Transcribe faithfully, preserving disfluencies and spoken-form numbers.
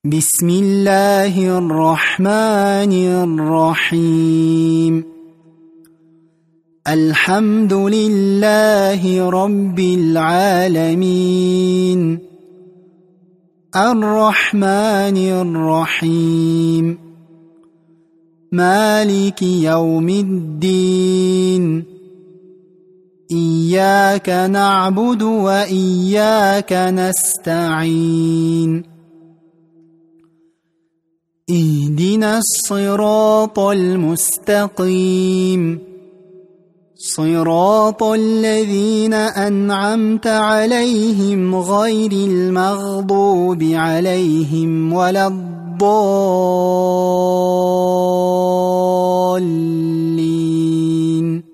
بسم الله الرحمن الرحيم الحمد لله رب العالمين الرحمن الرحيم مالك يوم الدين إياك نعبد وإياك نستعين اهدنا الصراط المستقيم صراط الذين أنعمت عليهم غير المغضوب عليهم ولا الضالين